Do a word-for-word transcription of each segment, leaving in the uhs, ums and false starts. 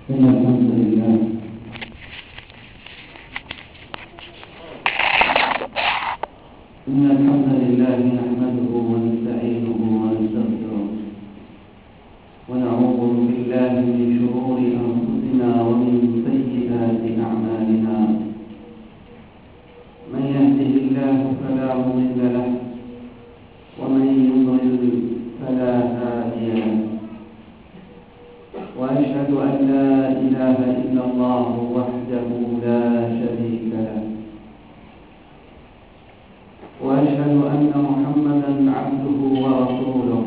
إن الحمد لله إن الحمد لله نحمده ونستعينه ونستغفره ونعوذ بالله من شرور أنفسنا ومن سيئات أعمالنا. من يهده الله فلا مضل له ومن يضلل فلا هادي له، وأشهد أن لا إله إلا الله وحده لا شريك له، وأشهد أن محمدا عبده ورسوله.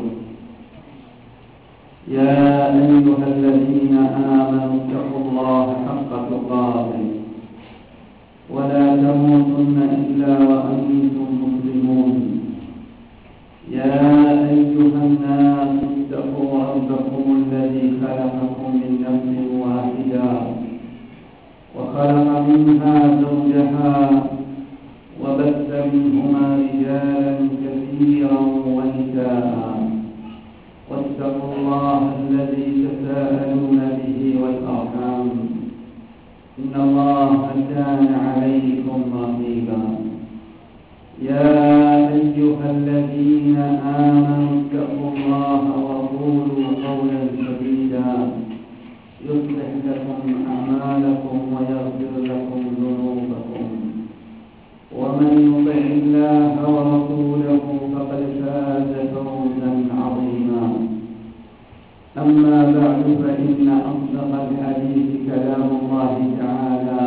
يا أيها الذين آمنوا اتقوا الله حق تقاته ولا تموتن إلا وأنتم مسلمون. يا أيها الناس اتقوا ربكم الذي خلقكم من نفس واحدة وخلق منها زوجها وبث منهما رجالا كثيرا ونساء، واتقوا الله الذي تساءلون به والأرحام إن الله كان عليكم رقيبا. يا أيها الذين آمنوا اتقوا الله وقولوا قولا سديدا يصلح لكم أعمالكم ويغفر لكم ذنوبكم، ومن يطع الله ورسوله فقد فاز فوزا عظيما. أما بعد، فإن أصدق الحديث كلام الله تعالى،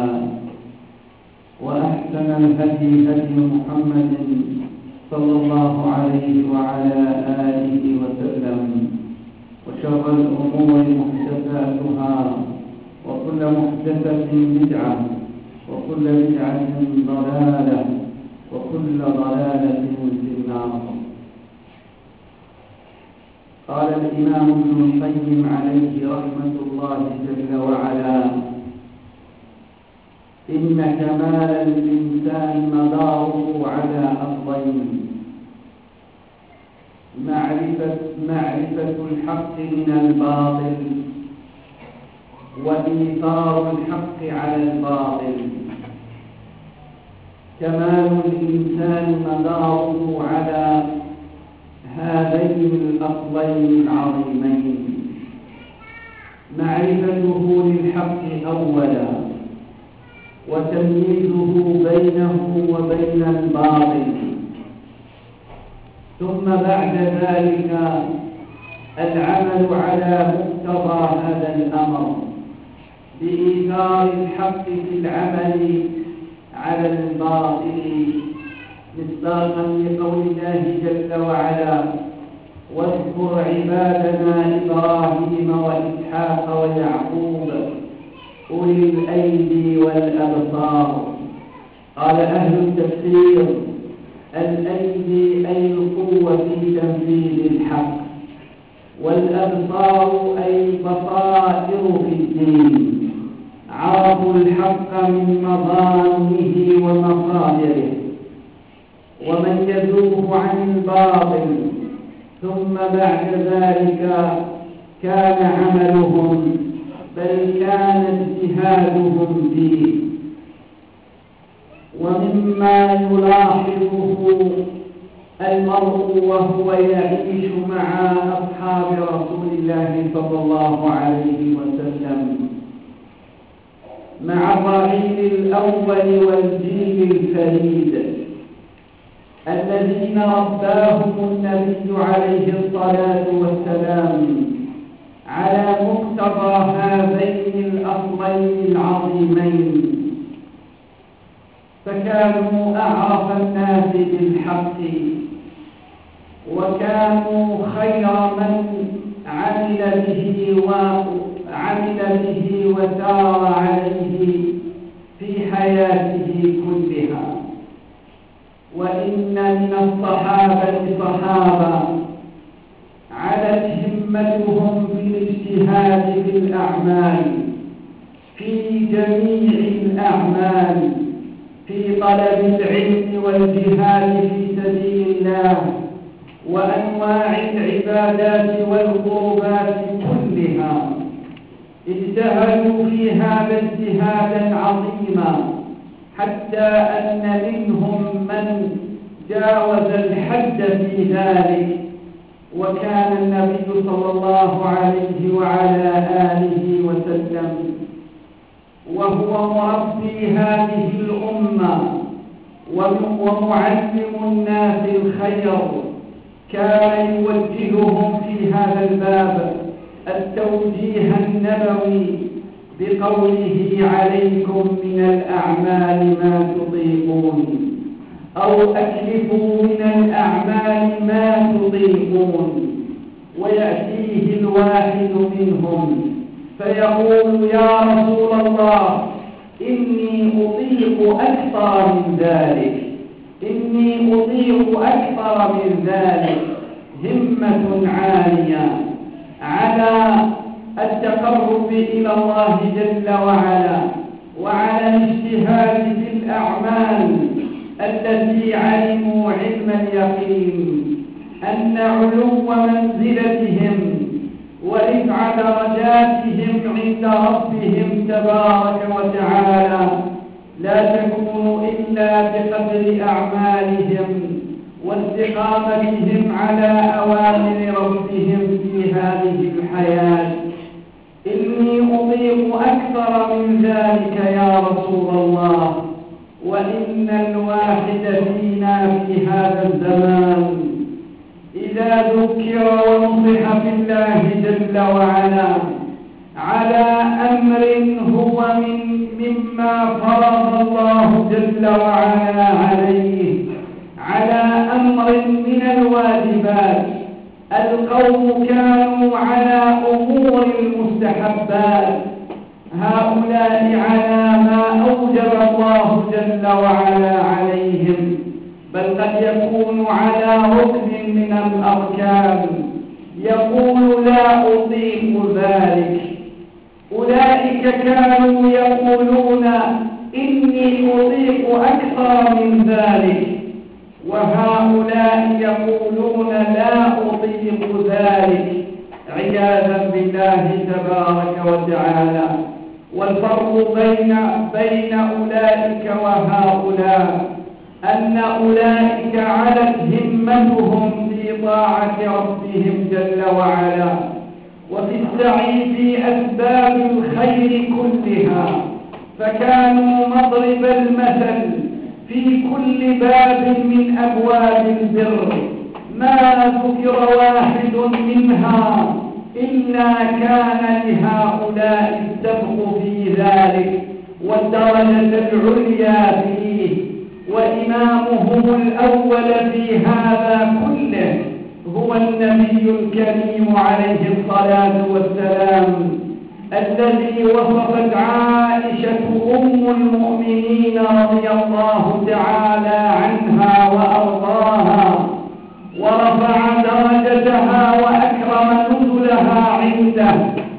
وأحسن الهدي هدي محمد صلى الله عليه وعلى آله وسلم، وشر الأمور محدثاتها، وكل محدثة بدعة، وكل بدعة ضلالة، وكل ضلالة في النار. قال الإمام ابن القيم عليه رحمة الله جل وعلا: إن كمال الإنسان مداره على أمرين: معرفة, معرفة الحق من الباطل، وإيثار الحق على الباطل. كمال الإنسان مداره على هذين الأصلين العظيمين: معرفته للحق أولا، وتمييزه بينه وبين الباطل، ثم بعد ذلك العمل على مقتضى هذا الأمر بإيثار الحق في العمل على الباطل، مصداقا لقول الله جل وعلا: واذكر عبادنا إبراهيم وإسحاق ويعقوب أولي الأيدي والأبصار. قال أهل التفسير: الأيدي أي القوة في تنفيذ الحق، والأبصار أي بصائر في الدين، عرفوا الحق من مظانه ومصادره، وميزوه عن الباطل، ثم بعد ذلك كان عملهم بل كان اجتهادهم فيه. ومما يلاحظه المرء وهو يعيش مع أصحاب رسول الله صلى الله عليه وسلم، مع الرعيل الأول والجيل الفريد الذين رباهم النبي عليه الصلاة والسلام على مقتضى هذين الأصلين العظيمين، فكانوا أعرف الناس بالحق، وكانوا خير من عمل به وعمل به وسار عليه في حياته كلها. وإن من الصحابة صحابة علت همتهم في الاجتهاد في الأعمال، في جميع الأعمال، في طلب العلم والجهاد في سبيل الله، وأنواع العبادات والقربات كلها، اجتهدوا في هذا اجتهادا عظيما حتى أن منهم من جاوز الحد في ذلك، وكان النبي صلى الله عليه وعلى آله وسلم وهو مربي هذه الأمة ومعلم الناس الخير كان يوجههم في هذا الباب التوجيه النبوي بقوله: عليكم من الأعمال ما تطيقون، أو أكلفوا من الأعمال ما تطيقون. ويأتيه الواحد منهم فيقول: يا رسول الله، إني أطيق أكثر من ذلك، إني أطيق أكثر من ذلك، همة عالية على التقرب إلى الله جل وعلا، وعلى الاجتهاد في الأعمال التي علموا علم اليقين أن علو منزلتهم ورفع درجاتهم عند ربهم تبارك وتعالى لا تكون إلا بقدر أعمالهم واستقامتهم على أوامر ربهم في هذه الحياة. إني أطيق أكثر من ذلك يا رسول الله، وإن الواحد فينا في هذا الزمان إذا ذكر ونصح في الله جل وعلا على أمر هو من مما فرض الله جل وعلا عليه، على أمر من الواجبات، القوم كانوا على أمور المستحبات، هؤلاء على ما أوجب الله جل وعلا عليهم، بل قد يكون على ركن من الأركان، يقول: لا أطيق ذلك. أولئك كانوا يقولون: إني أطيق أكثر من ذلك، وهؤلاء يقولون: لا أطيق ذلك، عياذا بالله تبارك وتعالى. والفرق بين بين أولئك وهؤلاء أن أولئك علت همتهم في طاعة ربهم جل وعلا وفي السعي في أسباب الخير كلها، فكانوا مضرب المثل في كل باب من أبواب البر، ما ذكر واحد منها إلا كان لهؤلاء السبق في ذلك والدرجة العليا فيه. وإمامهم الأول في هذا كله هو النبي الكريم عليه الصلاة والسلام، الذي وصفت عائشة أم المؤمنين رضي الله تعالى عنها وأرضاها ورفع درجتها وأكرم نزلها عنده: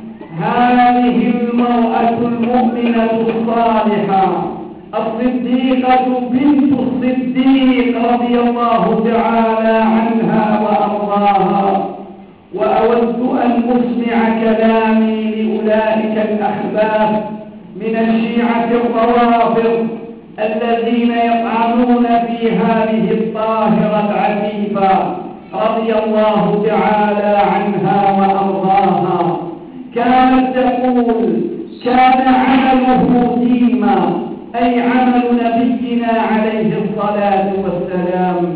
هذه المرأة المؤمنة الصالحة الصديقة بنت الصديق رضي الله تعالى عنها وأرضاها. وأود أن أسمع كلامي لأولئك الأخباث من الشيعة الروافض الذين يطعنون في هذه الطاهرة العفيفة رضي الله تعالى عنها وأرضاها. كانت تقول: كان عمله ديما، أي عمل نبينا عليه الصلاة والسلام،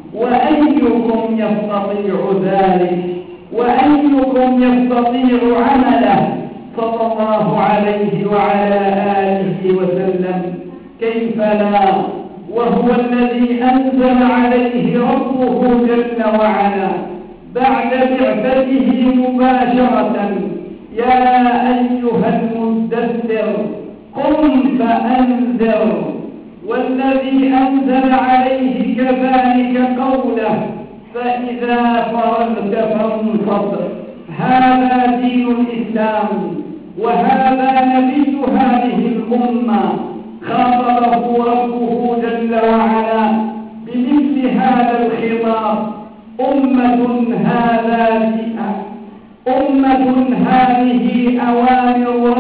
وأيكم يستطيع ذلك؟ وأيكم يستطيع عمله صلى الله عليه وعلى آله وسلم؟ كيف لا، وهو الذي أنزل عليه ربه جل وعلا بعد بعثته مباشرة: يا أيها المدثر قم فأنذر. والذي أنزل عليه كذلك قوله: فإذا فرغت فانصب. هذا دين الإسلام، وهذا نبي هذه الأمة، خاطبه ربه جل وعلا بمثل هذا الخطاب: أمة هذا أمة هذه أوامر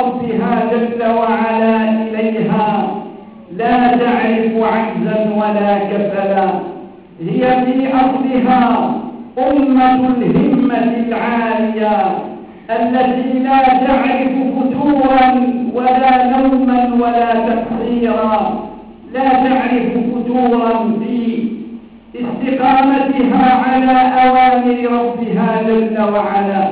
جل وعلا إليها لا تعرف عجزا ولا كسلا. هي في أصلها أمة الهمة العالية التي لا تعرف فتورا ولا نوما ولا تقصيرا، لا تعرف فتورا في استقامتها على أوامر ربها جل وعلا،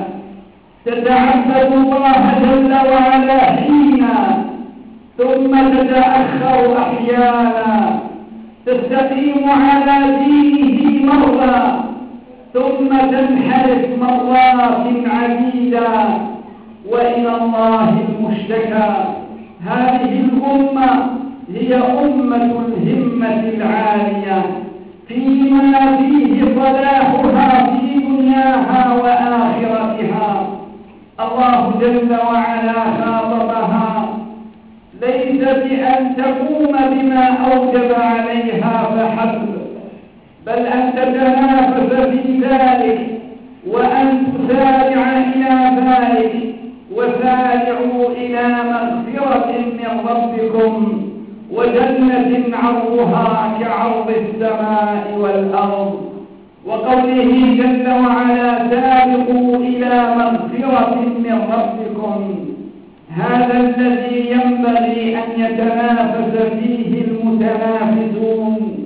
تتعبد الله جل وعلا حينا ثم تتأخر أحيانا، تستقيم على دينه مرة ثم تنحرف مرات عديدة وإلى الله المشتكى. هذه الأمة هي أمة الهمة العالية فيما فيه صلاحها في دنياها وآخرتها. الله جل وعلا خاطبها ليس بأن تقوم بما أوجب عليها فحسب، بل أن تتنافس في ذلك وأن تسارع إلى ذلك. وسارعوا إلى مغفرة من ربكم وجنة عرضها كعرض السماء والأرض، وقوله جل وعلا سابقوا إلى مغفرة من ربكم. هذا الذي ينبغي أن يتنافس فيه المتنافسون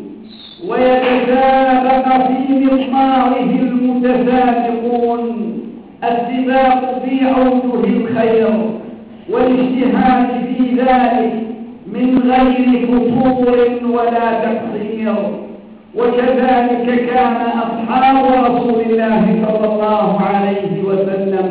ويتسابق في مضماره المتسابقون، السباق في أوجه الخير والاجتهاد في ذلك من غير فتور ولا تقصير. وكذلك كان أصحاب رسول الله صلى الله عليه وسلم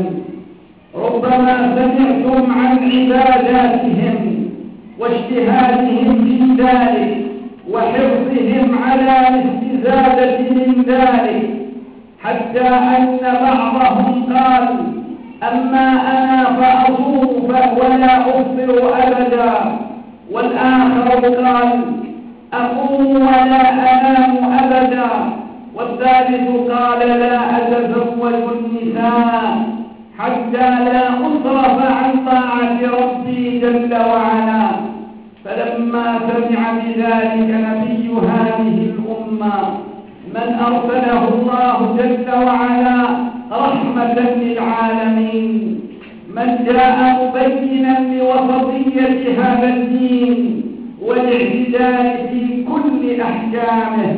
ربما سمعتم عن عباداتهم واجتهادهم في ذلك وحرصهم على الاستزادة من ذلك، حتى أن بعضهم قال أما أنا فأصوم ولا أفطر أبدا، والآخر قال أقوم ولا أنام أبدا، والثالث قال لا أتزوج النساء حتى لا أصرف عن طاعة ربي جل وعلا. فلما سمع بذلك نبي هذه الأمة من أرسله الله جل وعلا رحمة للعالمين، من جاء مبينا لوسطية هذا الدين والاعتدال في كل أحكامه،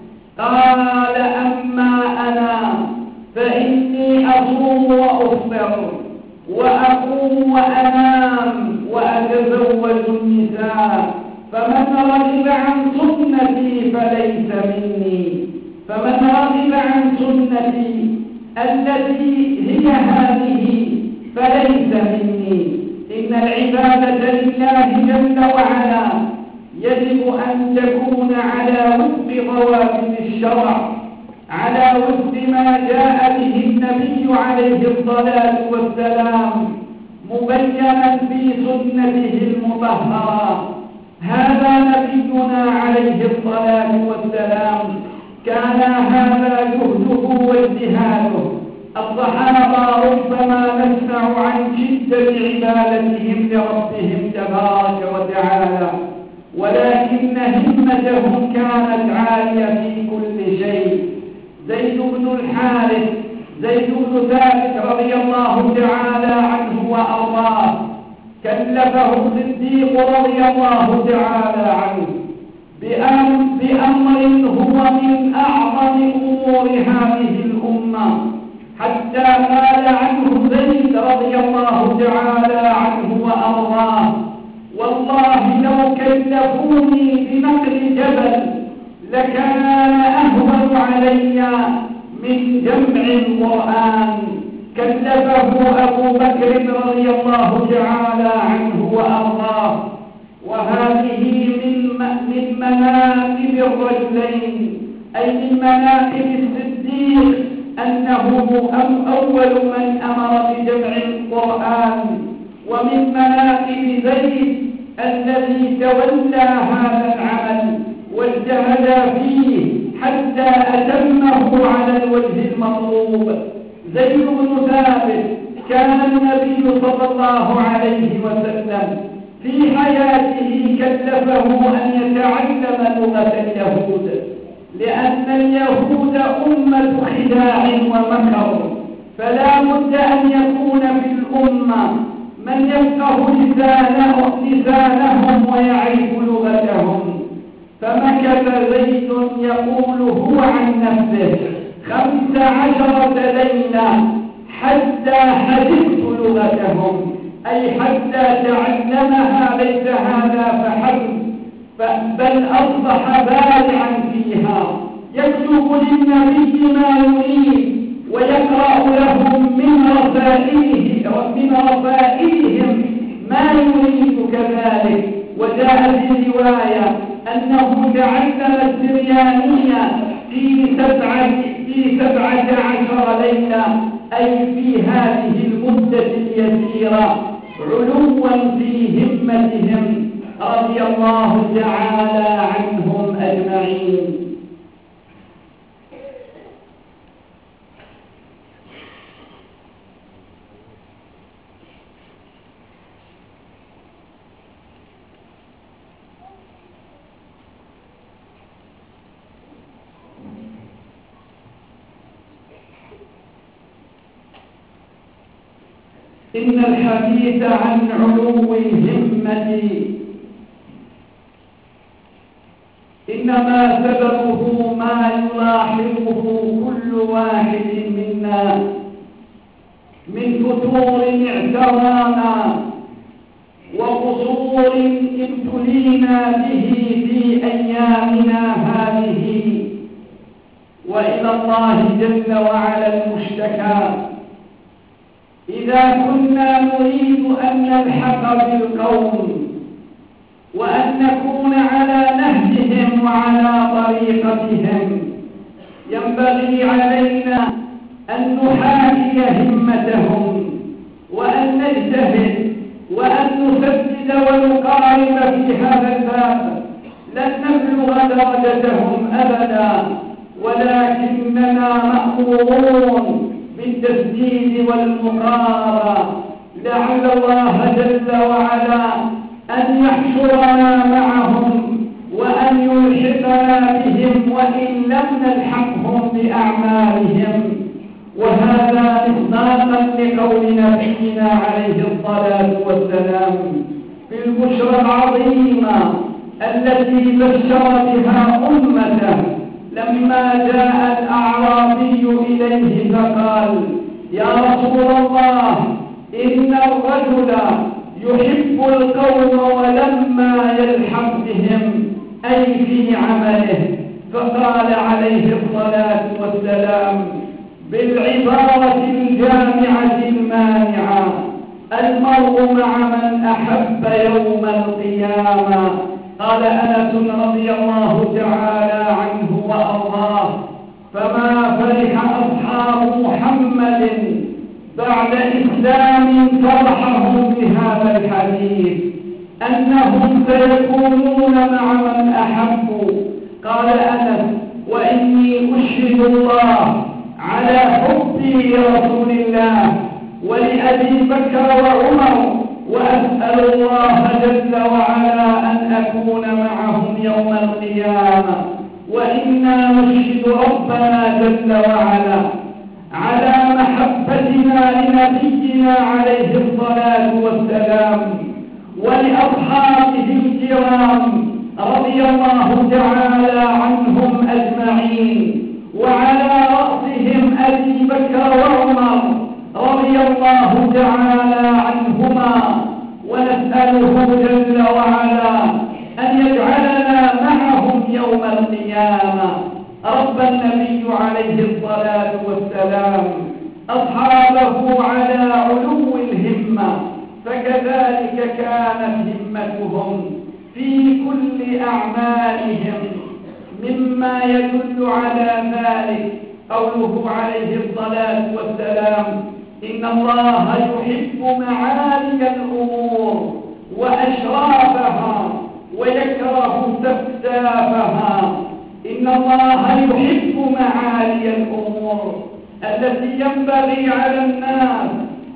قال أما أنا فإني أصوم وأفطر وأقوم وأنام وأتزوج النساء، فمن رغب عن سنتي فليس مني. فمن رغب عن سنتي التي هي هذه فليس مني. إن العبادة لله جل وعلا يجب أن تكون على وفق ضوابط الشرع، على وفق ما جاء به النبي عليه الصلاة والسلام مبينا في سنته المطهرة. هذا نبينا عليه الصلاة والسلام كان هذا جهده واجتهاده. الصحابة ربما نسمع عن شدة عبادتهم لربهم تبارك وتعالى، ولكن همتهم كانت عالية في كل شيء. زيد بن الحارث زيد بن ثابت رضي الله تعالى عنه وأرضاه كلفه الصديق رضي الله تعالى عنه بأمر هو من أعظم أمور هذه الأمة، حتى قال عنه زيد رضي الله تعالى عنه وأرضاه والله لو كلفوني بنقل جبل لكان أهون علي من جمع القرآن. كلفه أبو بكر رضي الله تعالى عنه وأرضاه. وهذه من من مناقب الرجلين، أي من مناقب الصديق أنه أول من أمر بجمع القرآن، ومن مناقب زيد الذي تولى هذا العمل واجتهد فيه حتى أتمه على الوجه المطلوب. زيد بن ثابت كان النبي صلى الله عليه وسلم في حياته كلفه أن يتعلم لغة اليهود، لأن اليهود أمة خداع ومكر، فلا بد أن يكون في الأمة من يفقه لسانه لسانهم ويعرف لغتهم. فمكث زيد يقول هو عن نفسه خمس عشرة ليلة حتى حفظت لغتهم، أي حتى تعلمها، ليس هذا فحسب بل أصبح بارعا فيها، يكتب للنبي ما يريد ويقرأ لهم من رسائله من رسائلهم ما يريد كذلك. وجاء في رواية أنه تعلم السريانية في سبعة في سبعة عشر ليلة، أي في هذه المدة اليسيرة، علوا في همتهم رضي الله تعالى عنهم أجمعين. إن الحديث عن علو الهمة إنما سببه ما يلاحظه كل واحد منا من فتور اعترانا وقصور ابتلينا به في أيامنا هذه، وإلى الله جل وعلا المشتكى. إذا كنا نريد أن نلحق بالقوم وأن نكون على نهجهم وعلى طريقتهم، ينبغي علينا أن نحاكي همتهم وأن نجتهد وأن نسدد ونقارب في هذا الباب. لن نبلغ درجتهم أبدا، ولكننا مأمورون بالتسديد والمقاربة، لعل الله جل وعلا أن يحشرنا معهم وأن يلحقنا بهم وإن لم نلحقهم بأعمالهم. وهذا مصداقا لقول نبينا عليه الصلاة والسلام في البشرى العظيمة التي بشر بها أمته لما جاء الأعرابي إليه فقال: يا رسول الله، إن الرجل يحب القوم ولما يلحق بهم، أي في عمله. فقال عليه الصلاة والسلام بالعبارة الجامعة المانعة: المرء مع من أحب يوم القيامة. قال أنس رضي الله تعالى عنه وأرضاه: فما فرح أصحاب محمد بعد إسلام فرحهم بهذا الحديث أنهم سيكونون مع من أحبوا. قال أنس: وإني أشهد الله على حبي لرسول الله ولأبي بكر وعمر، وأسأل الله جل وعلا أن أكون معهم يوم القيامة. وإنا نشهد ربنا جل وعلا على محبتنا لنبينا عليه الصلاة والسلام ولأصحابه الكرام رضي الله تعالى عنهم أجمعين، وعلى رأسهم أبي بكر وعمر رضي الله تعالى عنهما. ونسأله جل وعلا أن يجعلنا معهم يوم القيامة. رب النبي عليه الصلاة والسلام أصحابه على علو الهمة، فكذلك كانت همتهم في كل أعمالهم. مما يدل على ذلك قوله عليه الصلاة والسلام: إن الله يحب معالي الأمور وأشرافها ويكره سفسافها. إن الله يحب معالي الأمور التي ينبغي على الناس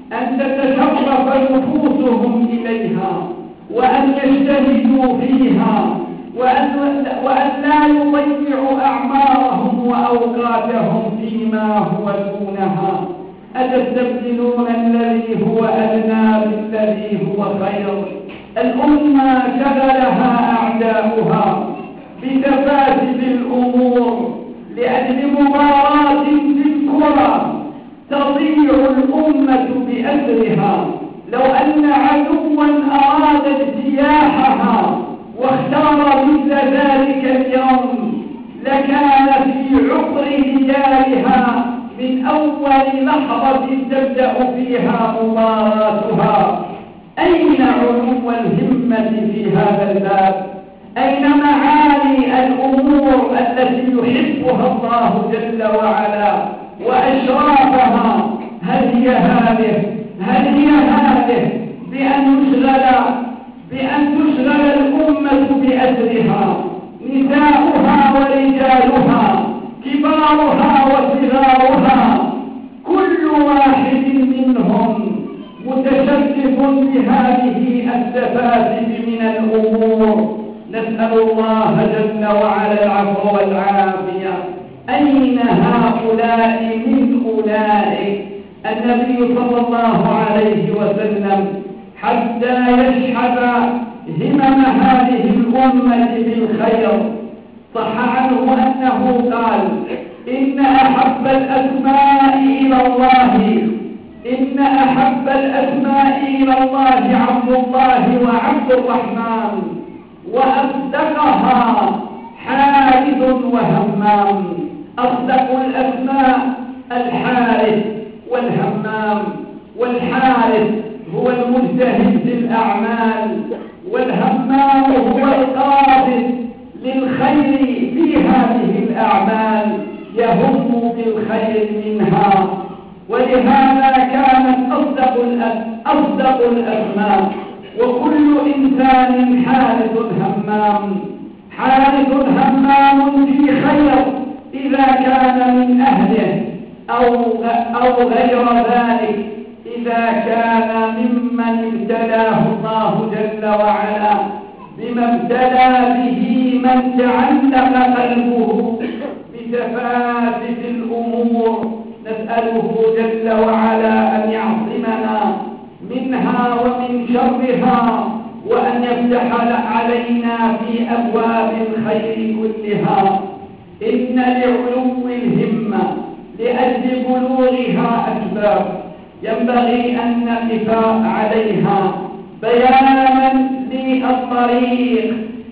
أن تتشرف نفوسهم إليها وأن يجتهدوا فيها وأن, وأن لا يضيعوا أعمارهم وأوقاتهم فيما هو دونها. أتستبدلون الذي هو أدنى بالذي هو خير. الأمة شغلها أعداؤها بتفاسد الأمور لأجل مباراة في الكرة تضيع الأمة بأسرها. لو أن عدوا أراد اجتياحها واختار مثل ذلك اليوم لكان في عقر رجالها من أول لحظة تبدأ فيها مباراتها. أين علو الهمة في هذا الباب؟ أين معالي الأمور التي يحبها الله جل وعلا وأشرافها؟ هل هي هذه هل هي هذه بأن تشغل بأن تشغل الأمة بأسرها، نساؤها ورجالها، كبارها وصغارها، كل واحد منهم متشرف بهذه السفاسف من الأمور. نسأل الله جل وعلا العفو والعافية. أين هؤلاء من أولئك؟ النبي صلى الله عليه وسلم حتى يشحذ همم هذه الأمة بالخير صح عنه أنه قال: إن أحب الأسماء إلى الله إن أحب الأسماء إلى الله عبد الله وعبد الرحمن، وأصدقها حارث وهمام. أصدق الأسماء الحارث والهمام. والحارث هو المجتهد في الأعمال، والهمام هو القاصد للخير في هذه الأعمال، يهم بالخير منها. ولهذا كانت أصدق أصدق الأسماء. وكل إنسان حارث همام، حارث همام في خير إذا كان من أهله أو أو غير ذلك، إذا كان ممن ابتلاه الله جل وعلا بما ابتلى به من تعلق قلبه بتفاسد الأمور. نسأله جل وعلا أن يعصمنا منها ومن شرها، وأن يفتح علينا في أبواب الخير كلها. إن لعلو الهمة لأجل بلوغها أسباب ينبغي أن نقف عليها بيانا للطريق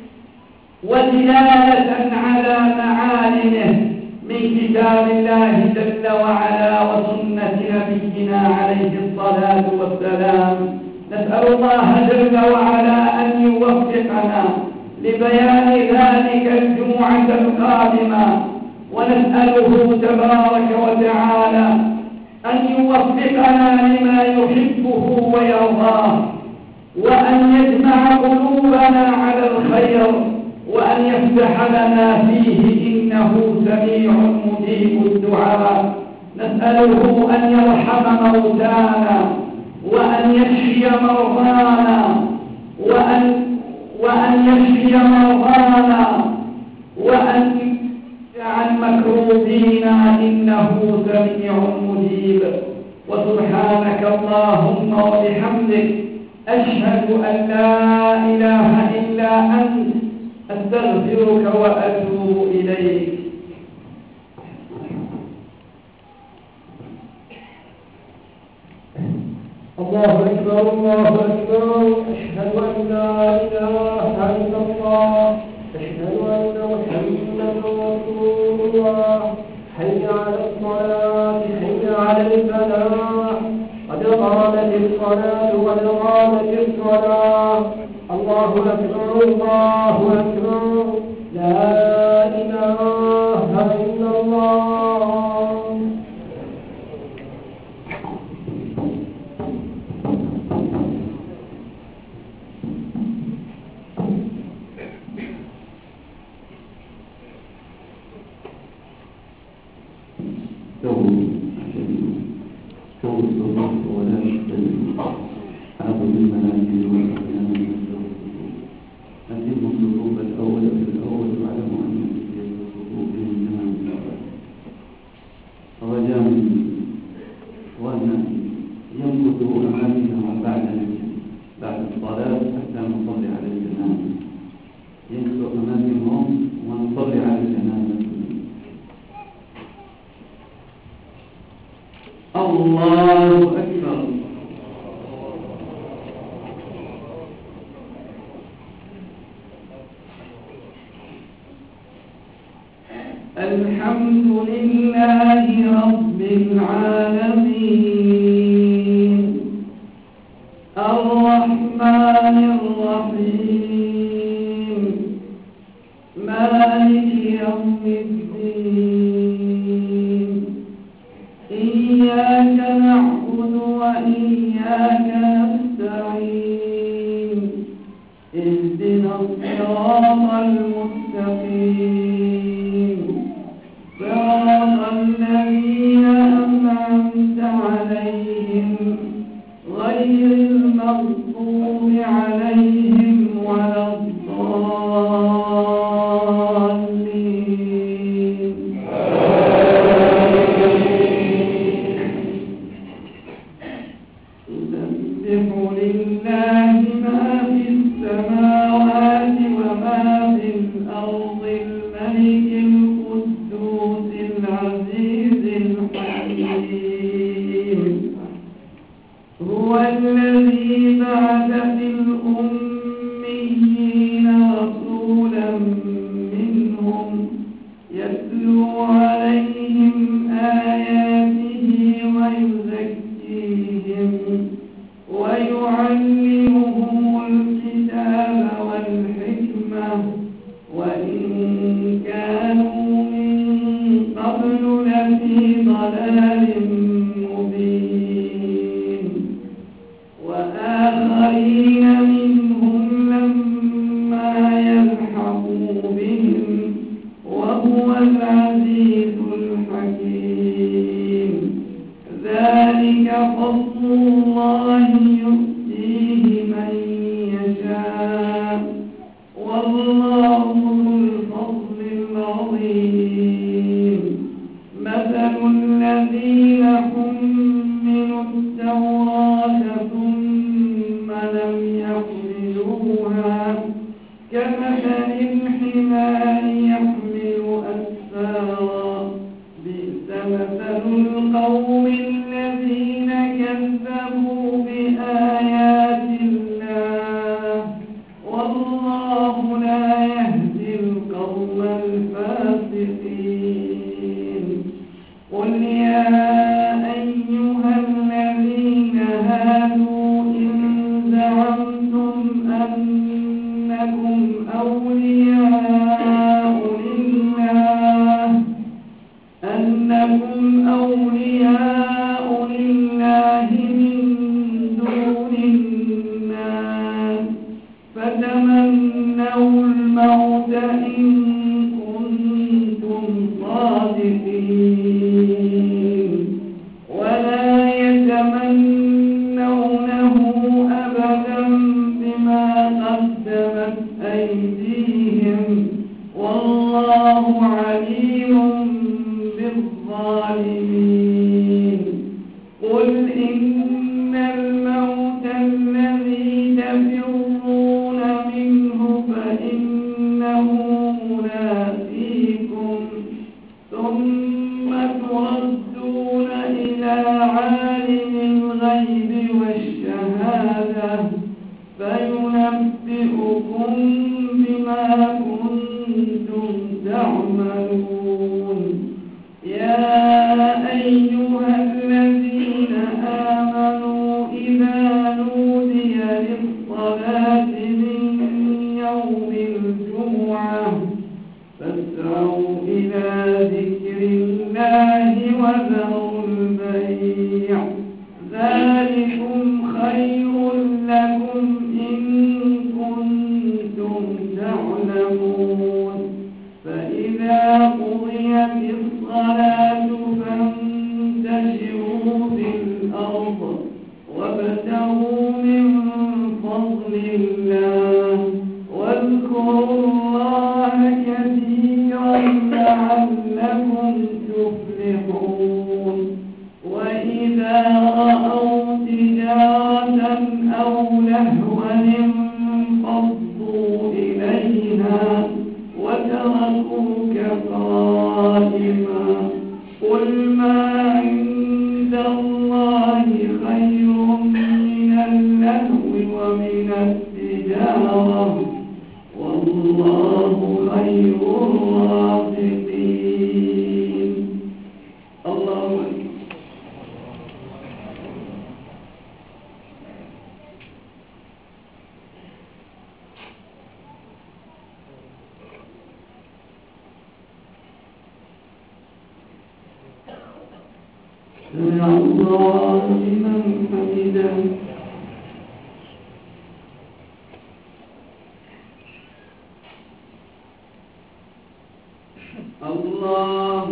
ودلالة على معالمه من كتاب الله جل وعلا وسنة نبينا عليه الصلاة والسلام. نسأل الله جل وعلا أن يوفقنا لبيان ذلك الجمعة القادمة، ونسأله تبارك وتعالى أن يوفقنا لما يحبه ويرضاه، وأن يجمع قلوبنا على الخير، وأن يفتح لنا فيه إنه سميع مجيب الدعاء. نسأله أن يرحم موتانا، وأن يشفي مرضانا، وأن وأن يشفي مرضانا، وأن عن مكروبينا إنه سميع مجيب. وسبحانك اللهم وبحمدك أشهد أن لا إله إلا أنت أستغفرك وأتوب إليك. الله أكبر الله أكبر. أشهد أن لا إله إلا الله. أشهد أن محمدا رسول الله. حي على الصلاة، حي على الفلاح، قد قامت الصلاة قد قامت الصلاة. الله أكبر الله أكبر. لا إله إلا الله. استووا استووا ولا الله أكبر. الحمد لله رب العالمين الرحمن الرحيم مالك يوم الدين إياك نعبد وإياك نستعين اهدنا الصراط المستقيم صراط الذين أنعمت عليهم غير المغضوب عليهم ولا الضالين. يسبح لله ما في السماوات وما في الأرض الملك القدوس العزيز الحكيم هو الذي بعث في الأميين رسولا منهم يتلو عليهم آياته ويزكيهم ويعلمهم الكتاب والحكمة وإن كانوا من قبل لفي ضلال مبين وآخرين منهم لما يلحقوا بهم وهو العزيز الحكيم ذلك فضل الله يؤتيه من يشاء والله ذو الفضل العظيم مثل الذين حملوا التوراة ثم لم يحملوها كمثل الحمار يحمل أسفارا بئس مثل القوم الذين كذبوا بآيات الله والله لا يهدي القوم الفاسقين قل يا أيها الذين هادوا إن زعمتم أنكم أولياء لله أنكم أولياء لله من دون الناس فتمنوا الموت إن كنتم صادقين ولا يتمنونه أبدا بما قدمت أيديهم والله عليم بالظالمين قل إن الموت الذي تفرون منه فإنه ملاقيكم ثم تردون إلى عالم الغيب والشهادة فينبئكم بما كنتم تعملون يا أيها الذين آمنوا إذا نودي للصلاة من يوم الجمعة فاسعوا إلى ذكر الله وذروا البيع ذلكم خير لكم إن كنتم تعلمون فإذا قضيت الصلاة فانتشروا في الأرض وابتغوا من فضل الله واذكروا الله كثيرا لعلكم تفلحون وإذا رأوا تجارة أو لهوا انفضوا إليها وتركوك قائما قل ما عند الله الله خير من اللهو ومن التجارة والله خير الرازقين. الله أكبر. سمع الله لمن حمده. الله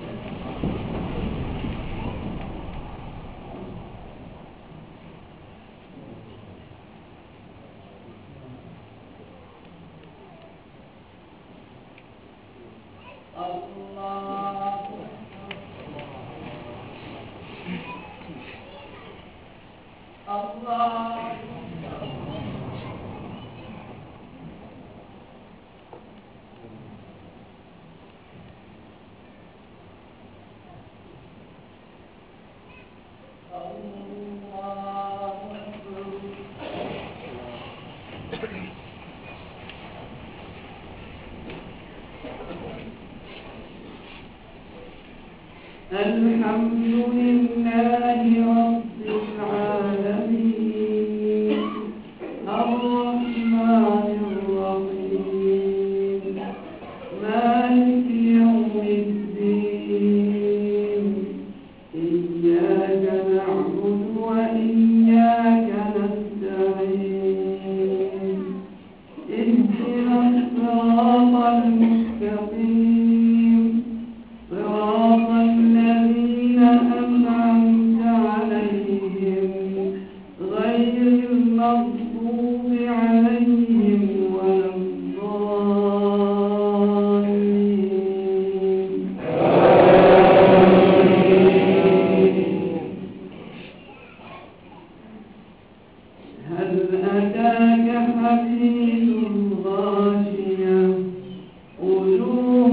الحمد لله رب العالمين الرحمن الرحيم مالك يوم الدين إياك نعبد وإياك نستعين اهدنا الصراط المستقيم صراط الذين أنعمت عليهم غير المغضوب عليهم ولا الضالين. هل أتاك حديث الغاشية وجوه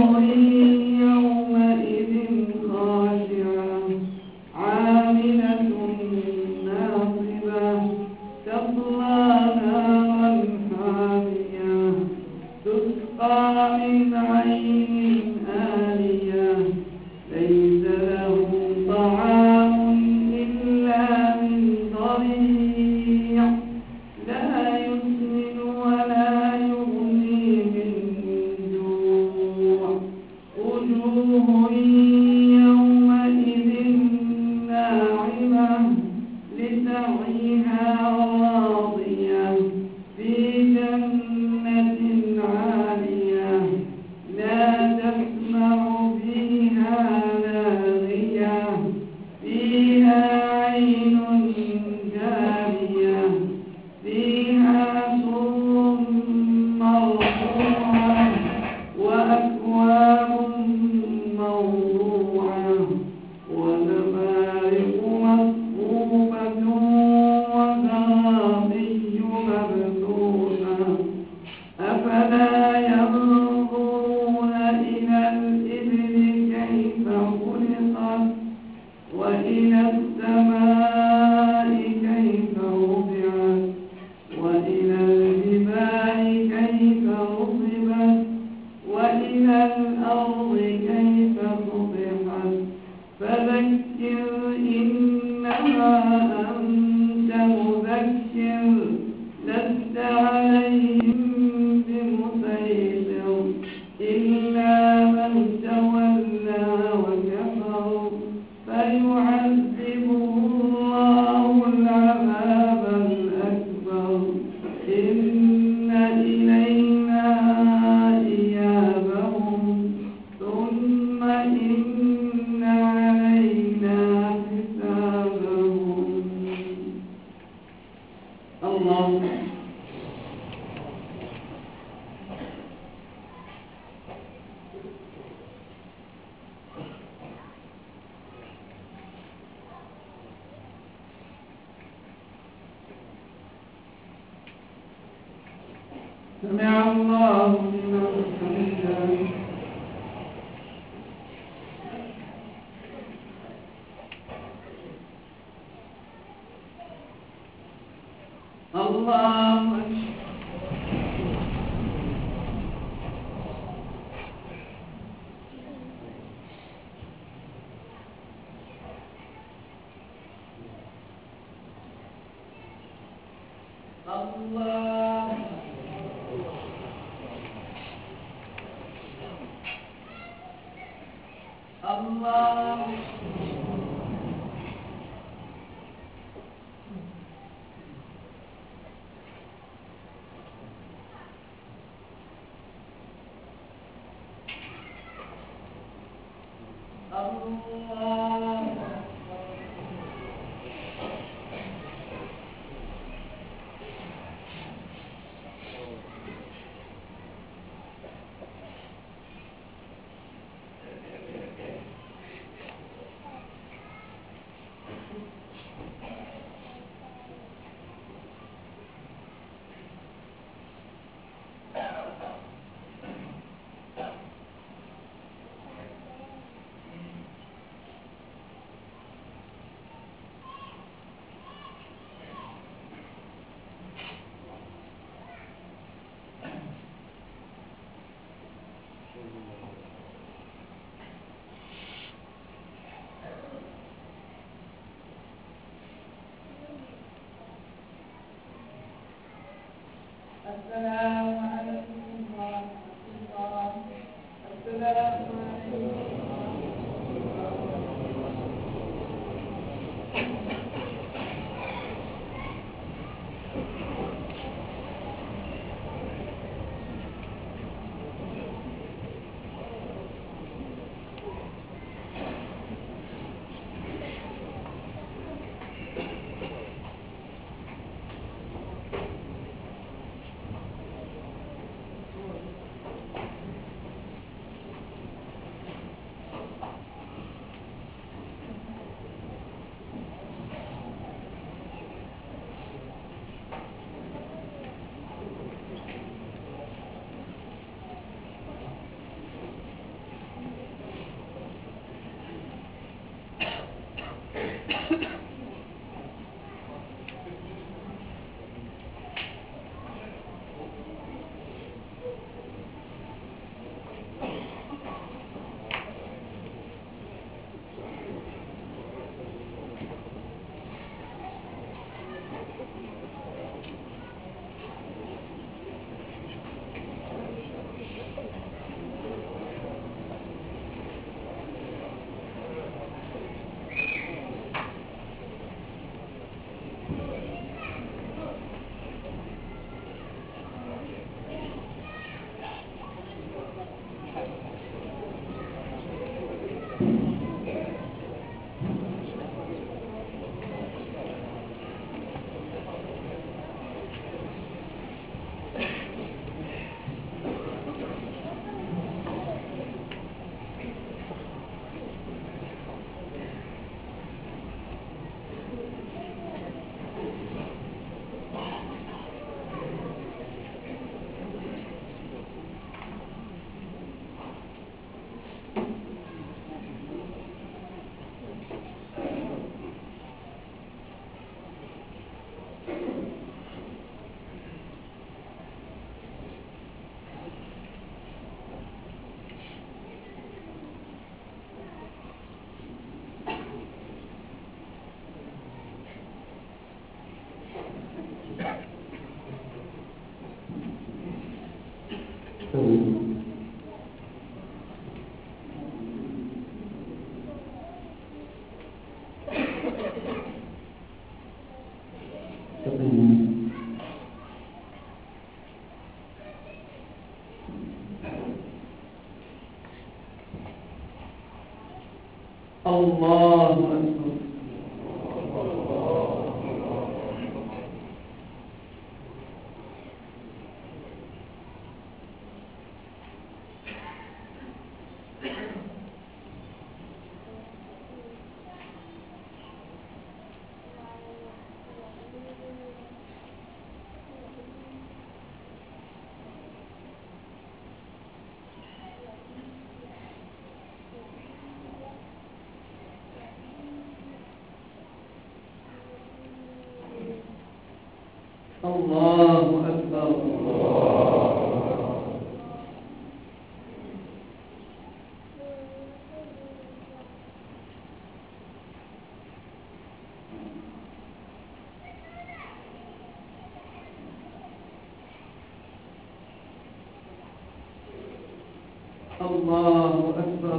يومئذ خاشعة عاملة ناصبة تصلى نارا حامية تسقى من عين آنية ليس لهم طعام إلا من ضريع لا يسمن ولا يغني من جوع وجوه يومئذ ناعمة لسعيها راضية في جنة عالية لا تسمع فيها لاغية فيها عين جارية فيها سرر مرفوعة وأكواب موضوعة ونمارق مصفوفة وزرابي مبثوثة أفلا ينظرون إلى الإبل كيف خلقت وإلى السماء كيف رفعت وإلى الجبال كيف نصبت وإلى الأرض كيف سطحت فذكر إنما أنت مذكر لست عليهم بمسيطر إلا من تولى وكفر فيعذبه الله العذاب الأكبر إن إلينا إيابهم ثم إن علينا حسابهم. الله سمع الله لمن حمده. الله أكبر. الله الله الله السلام عليكم ورحمة الله. السلام عليكم. الله أكبر. الله أكبر. الله أكبر.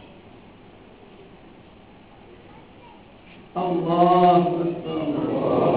الله أكبر.